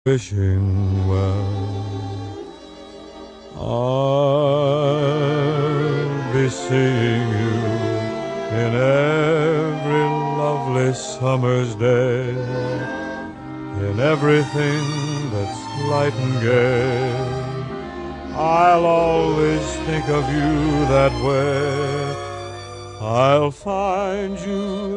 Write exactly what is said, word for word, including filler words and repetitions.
wishing well. I'll be seeing you in every lovely summer's day, in everything that's light and gay. I'll always think of you that way. I'll find you